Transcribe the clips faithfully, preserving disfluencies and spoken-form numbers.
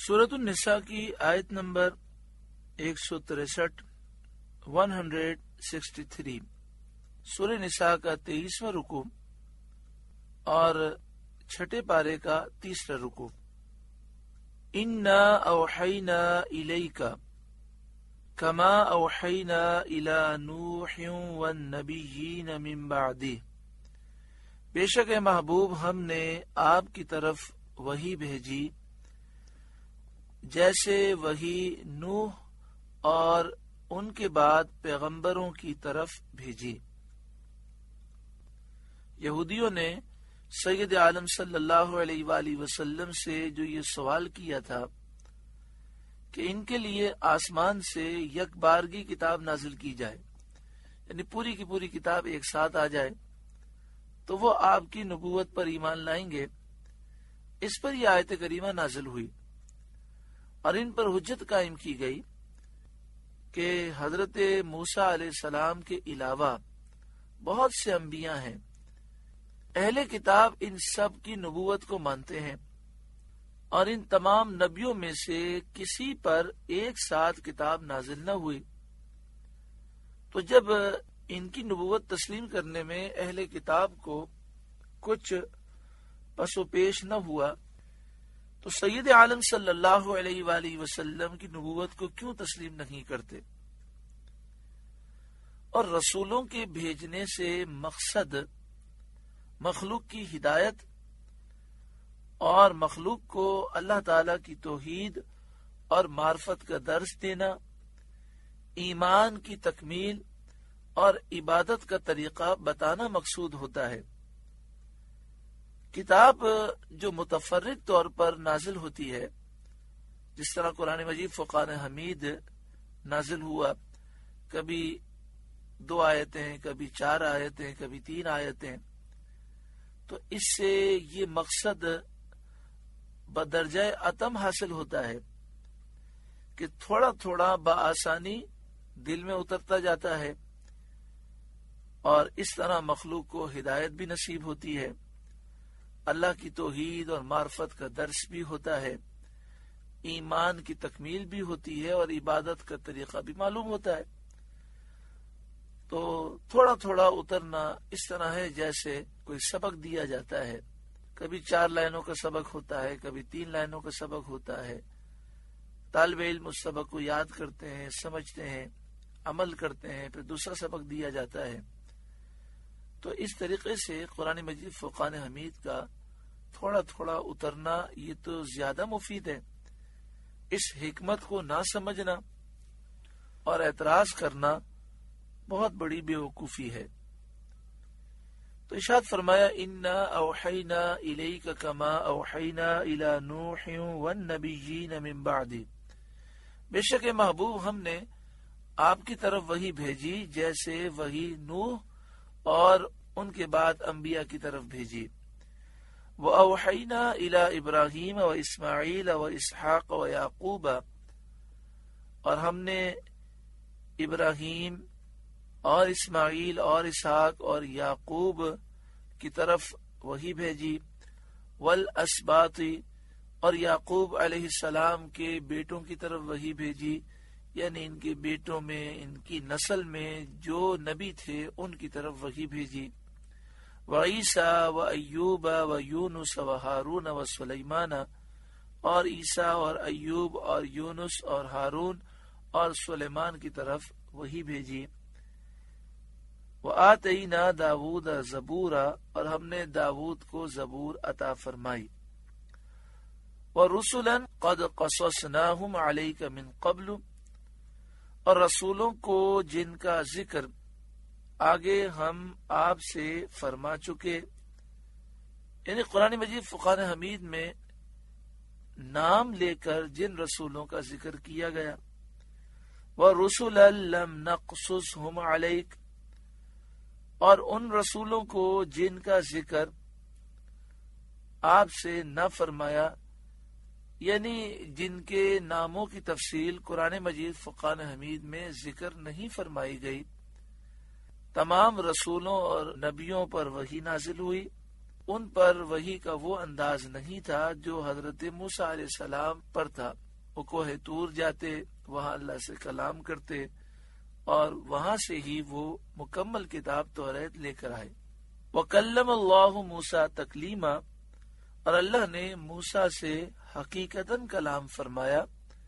سورۃ النساء کی آیت نمبر ایک سو تریسٹھ ون ہنڈریڈ سکسٹی تھری سورہ نساء کا تیئیسواں رکوع اور چھٹے پارے کا تیسرا رکوع. انا اوحینا الیک کما اوحینا الی نوح والنبیین من بعدہ، بے شک اے محبوب ہم نے آپ کی طرف وحی بھیجی جیسے وحی نوح اور ان کے بعد پیغمبروں کی طرف بھیجی. یہودیوں نے سید عالم صلی اللہ علیہ وآلہ وسلم سے جو یہ سوال کیا تھا کہ ان کے لیے آسمان سے یک بارگی کتاب نازل کی جائے، یعنی پوری کی پوری کتاب ایک ساتھ آ جائے تو وہ آپ کی نبوت پر ایمان لائیں گے. اس پر یہ آیت کریمہ نازل ہوئی اور ان پر حجت قائم کی گئی کہ حضرت موسیٰ علیہ السلام کے علاوہ بہت سے انبیاء ہیں، اہل کتاب ان سب کی نبوت کو مانتے ہیں اور ان تمام نبیوں میں سے کسی پر ایک ساتھ کتاب نازل نہ ہوئی. تو جب ان کی نبوت تسلیم کرنے میں اہل کتاب کو کچھ پس و پیش نہ ہوا تو سید عالم صلی اللہ علیہ وآلہ وسلم کی نبوت کو کیوں تسلیم نہیں کرتے؟ اور رسولوں کے بھیجنے سے مقصد مخلوق کی ہدایت اور مخلوق کو اللہ تعالی کی توحید اور معرفت کا درس دینا، ایمان کی تکمیل اور عبادت کا طریقہ بتانا مقصود ہوتا ہے. کتاب جو متفرق طور پر نازل ہوتی ہے، جس طرح قرآن مجید فرقان حمید نازل ہوا، کبھی دو آیتیں، کبھی چار آیتیں، کبھی تین آیتیں، تو اس سے یہ مقصد بدرجہ اتم حاصل ہوتا ہے کہ تھوڑا تھوڑا بآسانی دل میں اترتا جاتا ہے اور اس طرح مخلوق کو ہدایت بھی نصیب ہوتی ہے، اللہ کی توحید اور معرفت کا درس بھی ہوتا ہے، ایمان کی تکمیل بھی ہوتی ہے اور عبادت کا طریقہ بھی معلوم ہوتا ہے. تو تھوڑا تھوڑا اترنا اس طرح ہے جیسے کوئی سبق دیا جاتا ہے، کبھی چار لائنوں کا سبق ہوتا ہے، کبھی تین لائنوں کا سبق ہوتا ہے. طالب علم اس سبق کو یاد کرتے ہیں، سمجھتے ہیں، عمل کرتے ہیں، پھر دوسرا سبق دیا جاتا ہے. تو اس طریقے سے قرآن مجید فرقان حمید کا تھوڑا تھوڑا اترنا یہ تو زیادہ مفید ہے. اس حکمت کو نہ سمجھنا اور اعتراض کرنا بہت بڑی بے وقوفی ہے. تو ارشاد فرمایا انا اوحینا الیک کما اوحینا الی نوح والنبیین من بعد، بے شک محبوب ہم نے آپ کی طرف وحی بھیجی جیسے وحی نوح اور ان کے بعد انبیاء کی طرف بھیجی. وَأَوْحَيْنَا إِلَىٰ إِبْرَاهِيمَ وَإِسْمَاعِيلَ وَإِسْحَاقَ وَيَعْقُوبَ، اور ہم نے ابراہیم اور اسماعیل اور اسحاق اور یعقوب کی طرف وحی بھیجی. والاسباط، اور یعقوب علیہ السلام کے بیٹوں کی طرف وحی بھیجی، یعنی ان کے بیٹوں میں، ان کی نسل میں جو نبی تھے ان کی طرف وحی بھیجی. وعیسیٰ و ایوب و یونس و ہارون و سلیمان، اور عیسیٰ اور ایوب اور یونس اور ہارون اور سلیمان کی طرف وحی بھیجی. وآتینا داود زبورا، اور ہم نے داود کو زبور عطا فرمائی. ورسلا قد قصصناہم علیک من قبل، اور رسولوں کو جن کا ذکر آگے ہم آپ سے فرما چکے، یعنی قرآن مجید فرقان حمید میں نام لے کر جن رسولوں کا ذکر کیا گیا. وَرُسُلًا لَّمْ نَقْصُصْهُمْ عَلَيْكَ، اور ان رسولوں کو جن کا ذکر آپ سے نہ فرمایا، یعنی جن کے ناموں کی تفصیل قرآن مجید فرقان حمید میں ذکر نہیں فرمائی گئی. تمام رسولوں اور نبیوں پر وحی نازل ہوئی، ان پر وحی کا وہ انداز نہیں تھا جو حضرت موسیٰ علیہ السلام پر تھا. وہ کوہ طور جاتے، وہاں اللہ سے کلام کرتے اور وہاں سے ہی وہ مکمل کتاب توریت لے کر آئے. وَكَلَّمَ اللَّهُ مُوسَىٰ تَكْلِيمًا، اور اللہ نے موسیٰ سے حقیقتاً کلام فرمایا.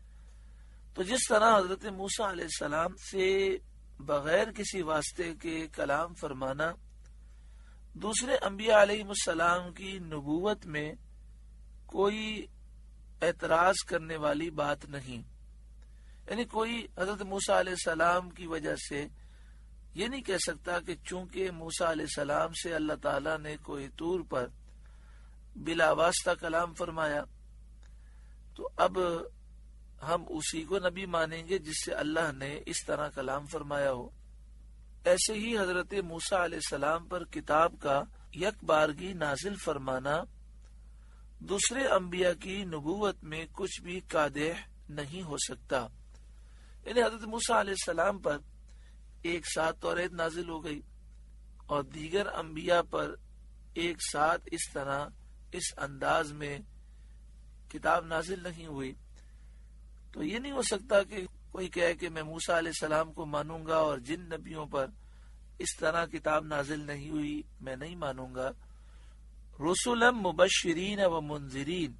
تو جس طرح حضرت موسیٰ علیہ السلام سے بغیر کسی واسطے کے کلام فرمانا دوسرے انبیاء علیہ السلام کی نبوت میں کوئی اعتراض کرنے والی بات نہیں. یعنی کوئی حضرت موسیٰ علیہ السلام کی وجہ سے یہ نہیں کہہ سکتا کہ چونکہ موسیٰ علیہ السلام سے اللہ تعالیٰ نے کوہ طور پر بلا واسطہ کلام فرمایا تو اب ہم اسی کو نبی مانیں گے جس سے اللہ نے اس طرح کلام فرمایا ہو. ایسے ہی حضرت موسیٰ علیہ السلام پر کتاب کا یک بارگی نازل فرمانا دوسرے انبیاء کی نبوت میں کچھ بھی قادح نہیں ہو سکتا. یعنی حضرت موسیٰ علیہ السلام پر ایک ساتھ توریت نازل ہو گئی اور دیگر انبیاء پر ایک ساتھ اس طرح اس انداز میں کتاب نازل نہیں ہوئی، تو یہ نہیں ہو سکتا کہ کوئی کہے کہ میں موسیٰ علیہ السلام کو مانوں گا اور جن نبیوں پر اس طرح کتاب نازل نہیں ہوئی میں نہیں مانوں گا. رسولا مبشرین و منذرین،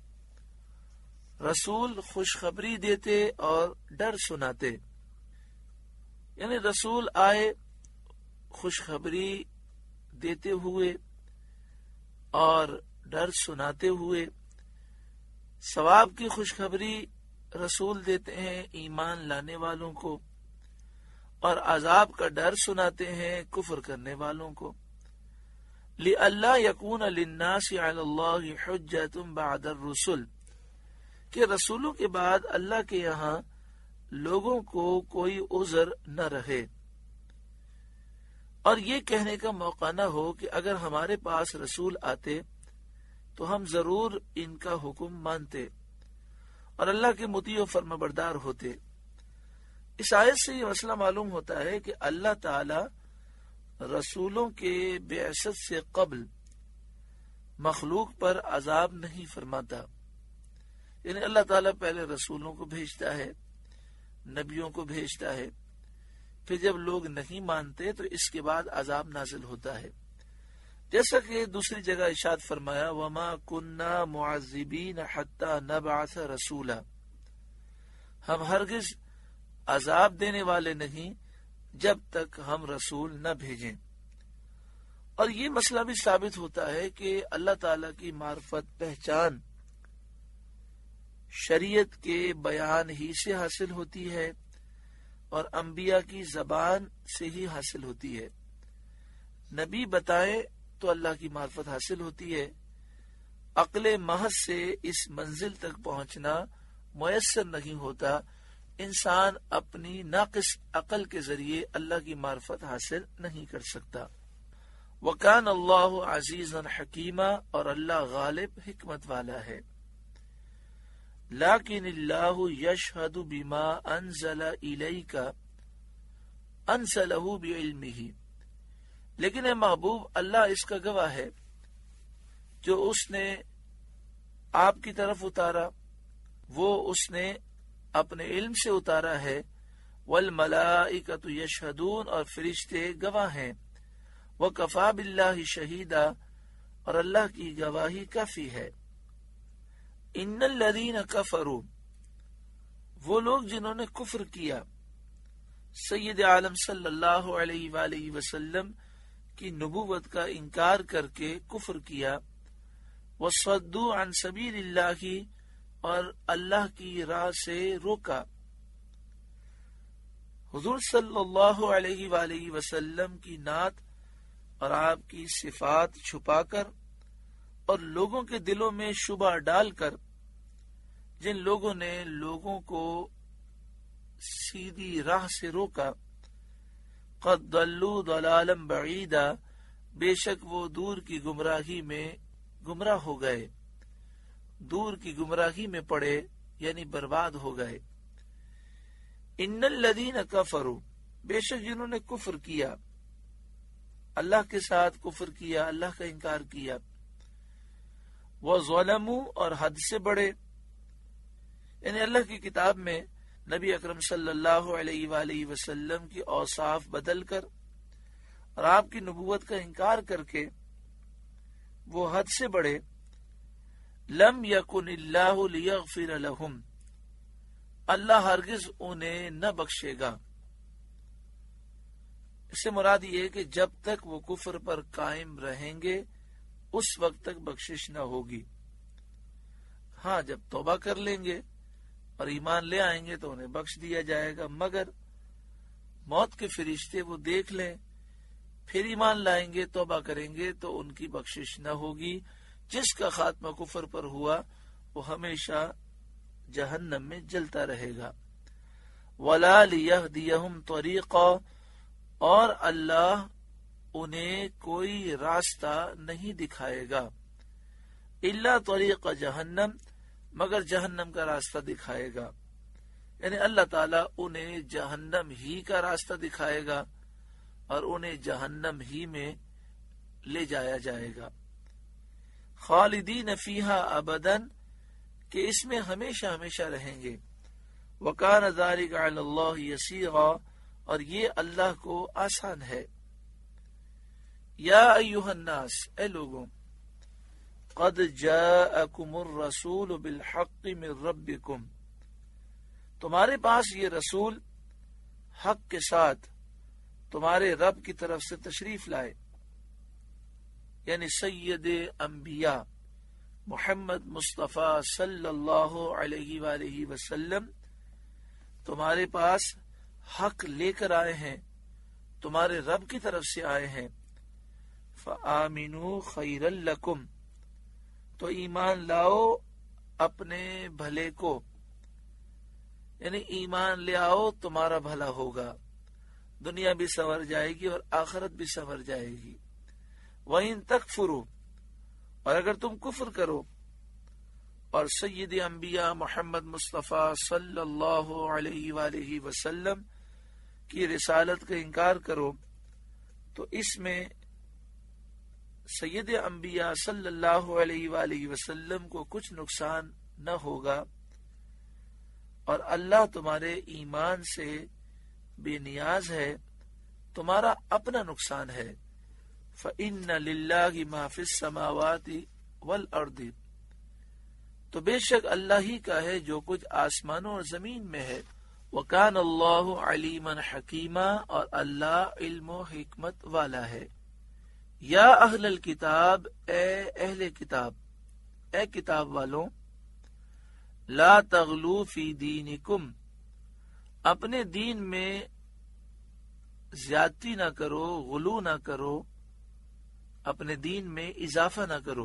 رسول خوشخبری دیتے اور ڈر سناتے. یعنی رسول آئے خوشخبری دیتے ہوئے اور ڈر سناتے ہوئے. ثواب کی خوشخبری رسول دیتے ہیں ایمان لانے والوں کو اور عذاب کا ڈر سناتے ہیں کفر کرنے والوں کو. لِأَلَّا يَكُونَ لِلنَّاسِ عَلَى اللَّهِ حُجَّةٌ بَعْدَ الرُّسُلِ، کہ رسولوں کے بعد اللہ کے یہاں لوگوں کو کوئی عذر نہ رہے اور یہ کہنے کا موقع نہ ہو کہ اگر ہمارے پاس رسول آتے تو ہم ضرور ان کا حکم مانتے اور اللہ کے مطیع و فرما بردار ہوتے. اس آیت سے یہ مسئلہ معلوم ہوتا ہے کہ اللہ تعالی رسولوں کے بعثت سے قبل مخلوق پر عذاب نہیں فرماتا. یعنی اللہ تعالیٰ پہلے رسولوں کو بھیجتا ہے، نبیوں کو بھیجتا ہے، پھر جب لوگ نہیں مانتے تو اس کے بعد عذاب نازل ہوتا ہے. جیسا کہ دوسری جگہ ارشاد فرمایا وَمَا كُنَّا مُعَذِّبِينَ حَتَّى نَبْعَثَ رَسُولًا، ہم ہرگز عذاب دینے والے نہیں جب تک ہم رسول نہ بھیجیں. اور یہ مسئلہ بھی ثابت ہوتا ہے کہ اللہ تعالیٰ کی معرفت پہچان شریعت کے بیان ہی سے حاصل ہوتی ہے اور انبیاء کی زبان سے ہی حاصل ہوتی ہے. نبی بتائے تو اللہ کی معرفت حاصل ہوتی ہے. عقل محض سے اس منزل تک پہنچنا میسر نہیں ہوتا. انسان اپنی ناقص عقل کے ذریعے اللہ کی معرفت حاصل نہیں کر سکتا. وَكَانَ اللَّهُ عَزِيزًا حَكِيمًا، اور اللہ غالب حکمت والا ہے. لیکن اللہ یشہد بما انزل الیک انزلہ بعلمہ، لیکن اے محبوب اللہ اس کا گواہ ہے جو اس نے آپ کی طرف اتارا وہ اس نے اپنے علم سے اتارا ہے. والملائکۃ یشہدون، اور فرشتے گواہ ہیں. وکفی باللہ شہیدا، اور اللہ کی گواہی کافی ہے. ان الذین کفروا، وہ لوگ جنہوں نے کفر کیا سید عالم صلی اللہ علیہ وآلہ وسلم کی نبوت کا انکار کر کے کفر کیا. وصدوا عن سبیل اللہ، اور اللہ کی راہ سے روکا. حضور صلی اللہ علیہ وآلہ وسلم کی نعت اور آپ کی صفات چھپا کر اور لوگوں کے دلوں میں شبہ ڈال کر جن لوگوں نے لوگوں کو سیدھی راہ سے روکا. قد ضلوا ضلالا بعیدا، بے شک وہ دور کی گمراہی میں گمراہ ہو گئے، دور کی گمراہی میں پڑے یعنی برباد ہو گئے. ان الذین کفروا، بے شک جنہوں نے کفر کیا، اللہ کے ساتھ کفر کیا، اللہ کا انکار کیا. وہ ظلموا اور حد سے بڑھے. یعنی اللہ کی کتاب میں نبی اکرم صلی اللہ علیہ وآلہ وسلم کی اوصاف بدل کر اور آپ کی نبوت کا انکار کر کے وہ حد سے بڑھے. لم یکن اللہ لیغفر لہم، اللہ ہرگز انہیں نہ بخشے گا. اس سے مراد یہ ہے کہ جب تک وہ کفر پر قائم رہیں گے اس وقت تک بخشش نہ ہوگی. ہاں جب توبہ کر لیں گے اور ایمان لے آئیں گے تو انہیں بخش دیا جائے گا، مگر موت کے فرشتے وہ دیکھ لیں پھر ایمان لائیں گے توبہ کریں گے تو ان کی بخشش نہ ہوگی. جس کا خاتمہ کفر پر ہوا وہ ہمیشہ جہنم میں جلتا رہے گا. وَلَا لِيَهْدِيَهُمْ طَرِيقًا، اور اللہ انہیں کوئی راستہ نہیں دکھائے گا. الا طریق جہنم، مگر جہنم کا راستہ دکھائے گا. یعنی اللہ تعالیٰ انہیں جہنم ہی کا راستہ دکھائے گا اور انہیں جہنم ہی میں لے جایا جائے گا. خالدین فیہا ابداً، کہ اس میں ہمیشہ ہمیشہ رہیں گے. وکان ذلک علی اللہ یسیرا، اور یہ اللہ کو آسان ہے. یا ایھا الناس، اے لوگوں، قد جاءکم الرسول بالحق من ربکم، تمہارے پاس یہ رسول حق کے ساتھ تمہارے رب کی طرف سے تشریف لائے. یعنی سید انبیاء محمد مصطفیٰ صلی اللہ علیہ وآلہ وسلم تمہارے پاس حق لے کر آئے ہیں، تمہارے رب کی طرف سے آئے ہیں. فآمنوا خیرا لکم، تو ایمان لاؤ اپنے بھلے کو، یعنی ایمان لے آؤ تمہارا بھلا ہوگا، دنیا بھی سنور جائے گی اور آخرت بھی سنور جائے گی. وَإِن تَكْفُرُوا، اور اگر تم کفر کرو اور سید انبیاء محمد مصطفیٰ صلی اللہ علیہ وآلہ وسلم کی رسالت کا انکار کرو، تو اس میں سید انبیاء صلی اللہ علیہ وآلہ وسلم کو کچھ نقصان نہ ہوگا اور اللہ تمہارے ایمان سے بے نیاز ہے، تمہارا اپنا نقصان ہے. فَإِنَّ لِلَّهِ مَا فِي السَّمَاوَاتِ وَالْأَرْضِ، تو بے شک اللہ ہی کا ہے جو کچھ آسمانوں اور زمین میں ہے. وَكَانَ اللَّهُ عَلِيمًا حَكِيمًا، اور اللہ علم و حکمت والا ہے. یا اہل الکتاب، اے اہل کتاب، اے کتاب والوں، لا تغلو فی دینکم، اپنے دین میں زیادتی نہ کرو، غلو نہ کرو، اپنے دین میں اضافہ نہ کرو.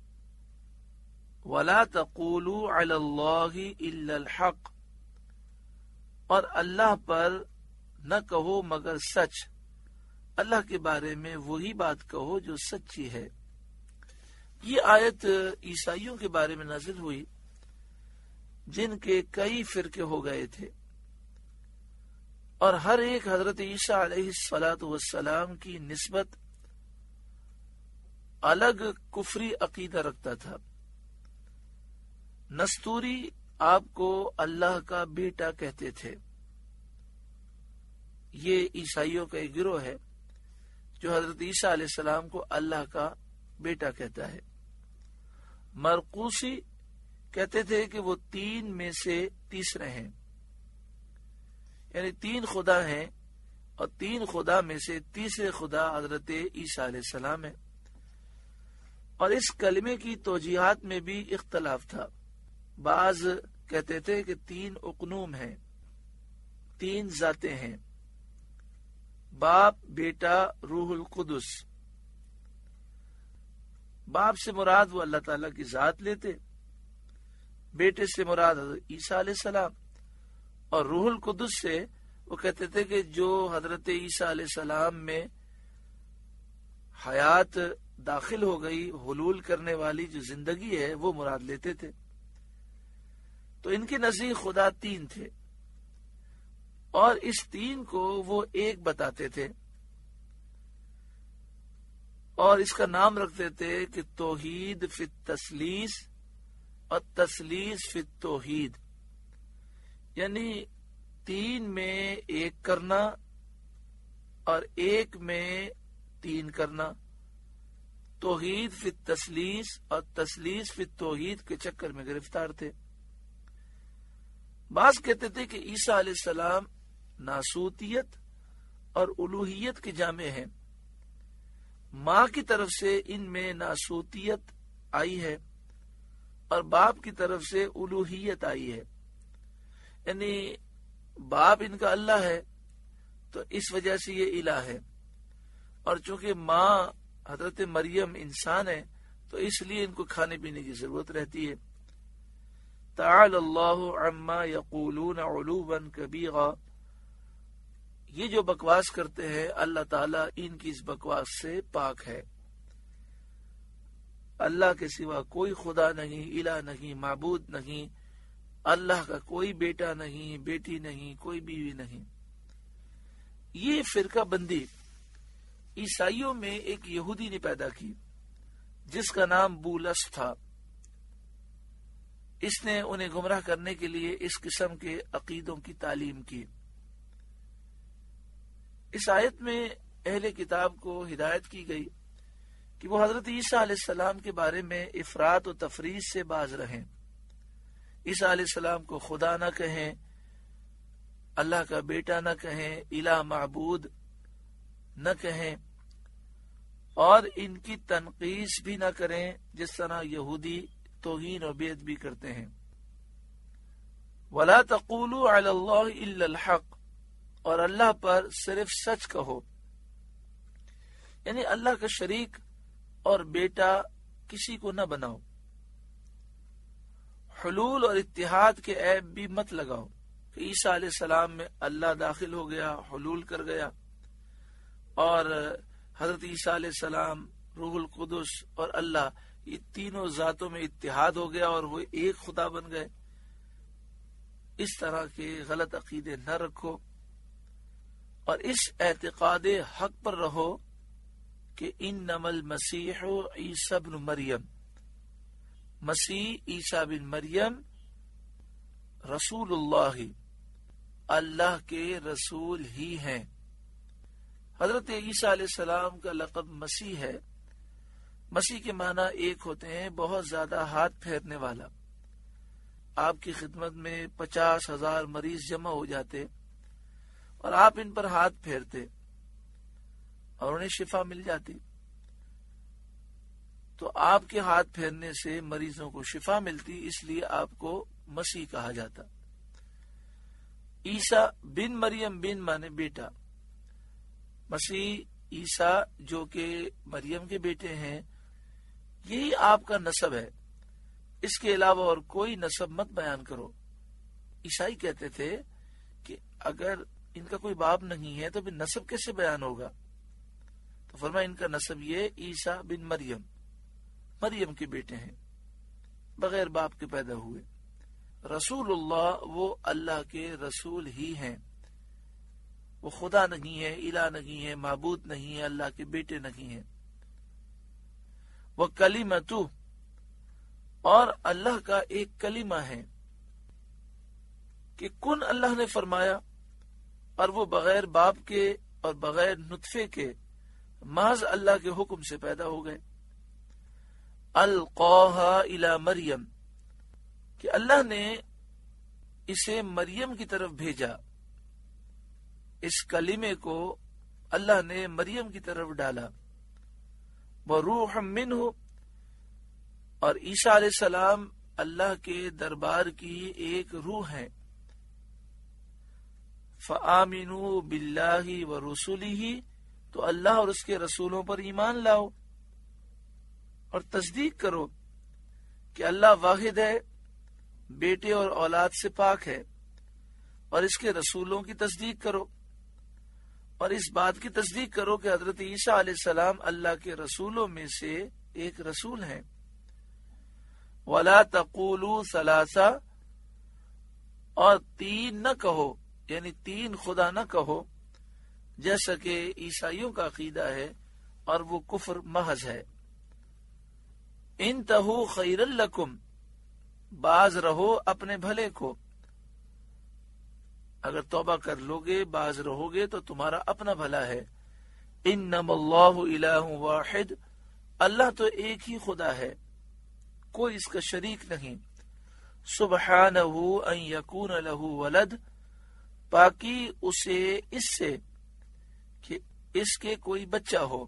ولا تقولوا علی اللہ الا الحق، اور اللہ پر نہ کہو مگر سچ، اللہ کے بارے میں وہی بات کہو جو سچی ہے. یہ آیت عیسائیوں کے بارے میں نازل ہوئی جن کے کئی فرقے ہو گئے تھے اور ہر ایک حضرت عیسیٰ علیہ الصلاۃ والسلام کی نسبت الگ کفری عقیدہ رکھتا تھا. نستوری آپ کو اللہ کا بیٹا کہتے تھے. یہ عیسائیوں کا ایک گروہ ہے جو حضرت عیسیٰ علیہ السلام کو اللہ کا بیٹا کہتا ہے. مرقوسی کہتے تھے کہ وہ تین میں سے تیسرے ہیں، یعنی تین خدا ہیں اور تین خدا میں سے تیسرے خدا حضرت عیسیٰ علیہ السلام ہے. اور اس کلمے کی توجیہات میں بھی اختلاف تھا. بعض کہتے تھے کہ تین اقنوم ہیں، تین ذاتیں ہیں، باپ، بیٹا، روح القدس. باپ سے مراد وہ اللہ تعالیٰ کی ذات لیتے، بیٹے سے مراد حضرت عیسیٰ علیہ السلام، اور روح القدس سے وہ کہتے تھے کہ جو حضرت عیسیٰ علیہ السلام میں حیات داخل ہو گئی، حلول کرنے والی جو زندگی ہے وہ مراد لیتے تھے. تو ان کے نزدیک خدا تین تھے اور اس تین کو وہ ایک بتاتے تھے. اور اس کا نام رکھتے تھے کہ توحید فی التثلیث اور تثلیث فی التوحید، یعنی تین میں ایک کرنا اور ایک میں تین کرنا، توحید فی التثلیث اور تثلیث فی التوحید کے چکر میں گرفتار تھے۔ بعض کہتے تھے کہ عیسیٰ علیہ السلام ناسوتیت اور الوہیت کے جامع ہیں، ماں کی طرف سے ان میں ناسوتیت آئی ہے اور باپ کی طرف سے الوہیت آئی ہے، یعنی باپ ان کا اللہ ہے تو اس وجہ سے یہ الہ ہے، اور چونکہ ماں حضرت مریم انسان ہے تو اس لیے ان کو کھانے پینے کی ضرورت رہتی ہے۔ تعالی اللہ عما یقولون علوا کبیرا، یہ جو بکواس کرتے ہیں اللہ تعالیٰ ان کی اس بکواس سے پاک ہے۔ اللہ کے سوا کوئی خدا نہیں، الہ نہیں، معبود نہیں، اللہ کا کوئی بیٹا نہیں، بیٹی نہیں، کوئی بیوی نہیں۔ یہ فرقہ بندی عیسائیوں میں ایک یہودی نے پیدا کی جس کا نام بولس تھا۔ اس نے انہیں گمراہ کرنے کے لیے اس قسم کے عقیدوں کی تعلیم کی۔ اس آیت میں اہل کتاب کو ہدایت کی گئی کہ وہ حضرت عیسیٰ علیہ السلام کے بارے میں افراط و تفریط سے باز رہیں، عیسیٰ علیہ السلام کو خدا نہ کہیں، اللہ کا بیٹا نہ کہیں، الہ معبود نہ کہیں، اور ان کی تنقیص بھی نہ کریں جس طرح یہودی توہین و بے ادبی کرتے ہیں۔ وَلَا تَقُولُوا عَلَى اللَّهِ إِلَّا الْحَقِّ، اور اللہ پر صرف سچ کہو، یعنی اللہ کا شریک اور بیٹا کسی کو نہ بناؤ۔ حلول اور اتحاد کے عیب بھی مت لگاؤ کہ عیسیٰ علیہ السلام میں اللہ داخل ہو گیا، حلول کر گیا، اور حضرت عیسیٰ علیہ السلام، روح القدس اور اللہ، یہ تینوں ذاتوں میں اتحاد ہو گیا اور وہ ایک خدا بن گئے۔ اس طرح کے غلط عقیدے نہ رکھو اور اس اعتقاد حق پر رہو کہ انما المسیح عیسی بن مریم، مسیح عیسیٰ بن مریم رسول اللہ، اللہ کے رسول ہی ہیں۔ حضرت عیسیٰ علیہ السلام کا لقب مسیح ہے۔ مسیح کے معنی ایک ہوتے ہیں بہت زیادہ ہاتھ پھیرنے والا۔ آپ کی خدمت میں پچاس ہزار مریض جمع ہو جاتے اور آپ ان پر ہاتھ پھیرتے اور انہیں شفا مل جاتی، تو آپ کے ہاتھ پھیرنے سے مریضوں کو شفا ملتی، اس لیے آپ کو مسیح کہا جاتا۔ عیسیٰ بن مریم، بن مانے بیٹا، مسیح عیسیٰ جو کہ مریم کے بیٹے ہیں، یہی آپ کا نسب ہے، اس کے علاوہ اور کوئی نسب مت بیان کرو۔ عیسائی کہتے تھے کہ اگر ان کا کوئی باپ نہیں ہے تو پھر نسب کیسے بیان ہوگا؟ تو فرمایا ان کا نسب یہ عیسیٰ بن مریم، مریم کے بیٹے ہیں، بغیر باپ کے پیدا ہوئے۔ رسول اللہ، وہ اللہ کے رسول ہی ہیں، وہ خدا نہیں ہے، الہ نہیں ہے، معبود نہیں ہے، اللہ کے بیٹے نہیں ہیں۔ وہ کلمتو، اور اللہ کا ایک کلمہ ہے کہ کن اللہ نے فرمایا، اور وہ بغیر باپ کے اور بغیر نطفے کے محض اللہ کے حکم سے پیدا ہو گئے۔ القاہا الی مریم، کہ اللہ نے اسے مریم کی طرف بھیجا، اس کلمے کو اللہ نے مریم کی طرف ڈالا۔ وروح منہ، اور عیسیٰ علیہ السلام اللہ کے دربار کی ایک روح ہے۔ فآمنوا باللہ ورسلہ، تو اللہ اور اس کے رسولوں پر ایمان لاؤ اور تصدیق کرو کہ اللہ واحد ہے، بیٹے اور اولاد سے پاک ہے، اور اس کے رسولوں کی تصدیق کرو، اور اس بات کی تصدیق کرو کہ حضرت عیسیٰ علیہ السلام اللہ کے رسولوں میں سے ایک رسول ہیں۔ وَلَا تَقُولُوا ثَلَاثَةً، اور تین نہ کہو، یعنی تین خدا نہ کہو، جیسا کہ عیسائیوں کا عقیدہ ہے، اور وہ کفر محض ہے۔ انتہو خیر لکم، باز رہو اپنے بھلے کو، اگر توبہ کر لو گے باز رہو گے تو تمہارا اپنا بھلا ہے۔ انما اللہ الہ واحد، اللہ تو ایک ہی خدا ہے، کوئی اس کا شریک نہیں۔ سبحانہ ان یکون لہ ولد، پاکی اسے اس سے کہ اس کے کوئی بچہ ہو،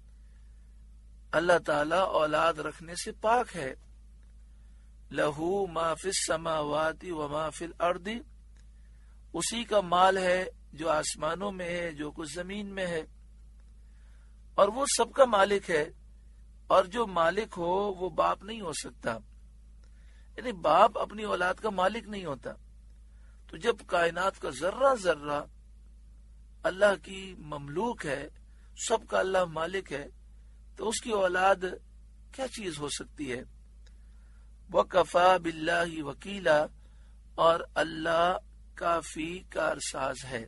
اللہ تعالی اولاد رکھنے سے پاک ہے۔ لہو ما فی السماوات و ما فی الارض، اسی کا مال ہے جو آسمانوں میں ہے جو کچھ زمین میں ہے، اور وہ سب کا مالک ہے، اور جو مالک ہو وہ باپ نہیں ہو سکتا، یعنی باپ اپنی اولاد کا مالک نہیں ہوتا۔ تو جب کائنات کا ذرہ ذرہ اللہ کی مملوک ہے، سب کا اللہ مالک ہے، تو اس کی اولاد کیا چیز ہو سکتی ہے؟ وَكَفَى بِاللَّهِ وَكِيلًا، اور اللہ کافی کارساز ہے۔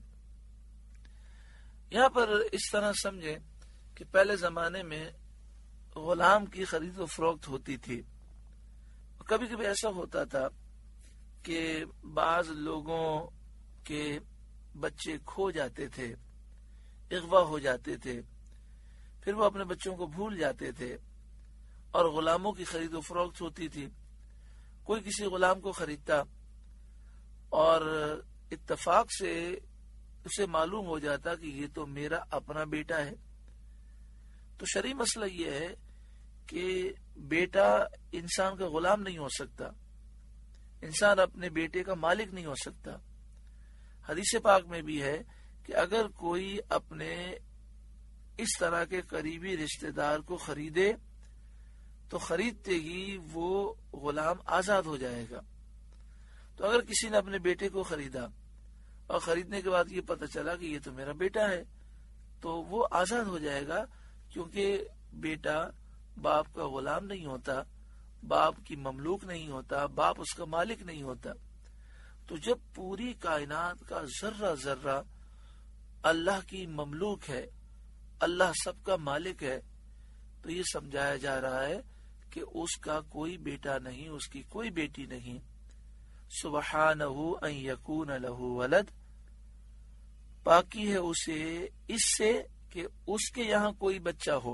یہاں پر اس طرح سمجھیں کہ پہلے زمانے میں غلام کی خرید و فروخت ہوتی تھی، کبھی کبھی ایسا ہوتا تھا کہ بعض لوگوں کے بچے کھو جاتے تھے، اغوا ہو جاتے تھے، پھر وہ اپنے بچوں کو بھول جاتے تھے، اور غلاموں کی خرید و فروخت ہوتی تھی۔ کوئی کسی غلام کو خریدتا اور اتفاق سے اسے معلوم ہو جاتا کہ یہ تو میرا اپنا بیٹا ہے، تو شرعی مسئلہ یہ ہے کہ بیٹا انسان کا غلام نہیں ہو سکتا، انسان اپنے بیٹے کا مالک نہیں ہو سکتا۔ حدیث پاک میں بھی ہے کہ اگر کوئی اپنے اس طرح کے قریبی رشتہ دار کو خریدے تو خریدتے ہی وہ غلام آزاد ہو جائے گا۔ تو اگر کسی نے اپنے بیٹے کو خریدا اور خریدنے کے بعد یہ پتہ چلا کہ یہ تو میرا بیٹا ہے، تو وہ آزاد ہو جائے گا، کیونکہ بیٹا باپ کا غلام نہیں ہوتا، باپ کی مملوک نہیں ہوتا، باپ اس کا مالک نہیں ہوتا۔ تو جب پوری کائنات کا ذرہ ذرہ اللہ کی مملوک ہے، اللہ سب کا مالک ہے، تو یہ سمجھایا جا رہا ہے کہ اس کا کوئی بیٹا نہیں، اس کی کوئی بیٹی نہیں۔ سبحانہ ان یکون لہ ولد، پاکی ہے اسے اس سے کہ اس کے یہاں کوئی بچہ ہو،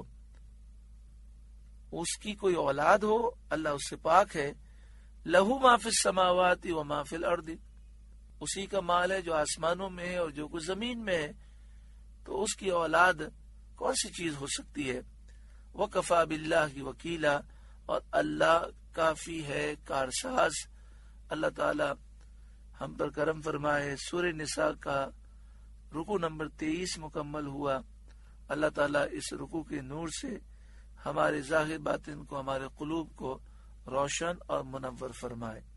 اس کی کوئی اولاد ہو، اللہ اس سے پاک ہے۔ لہو ما فی السماوات و ما فی الارض، اسی کا مال ہے جو آسمانوں میں ہے اور جو کچھ زمین میں ہے، تو اس کی اولاد کون سی چیز ہو سکتی ہے؟ وَكَفَى بِاللَّهِ وَكِيلًا، اور اللہ کافی ہے کارساز۔ اللہ تعالی ہم پر کرم فرمائے۔ سورہ نساء کا رکوع نمبر تیئیس مکمل ہوا۔ اللہ تعالی اس رکوع کے نور سے ہمارے ظاہر باطن کو، ہمارے قلوب کو روشن اور منور فرمائے۔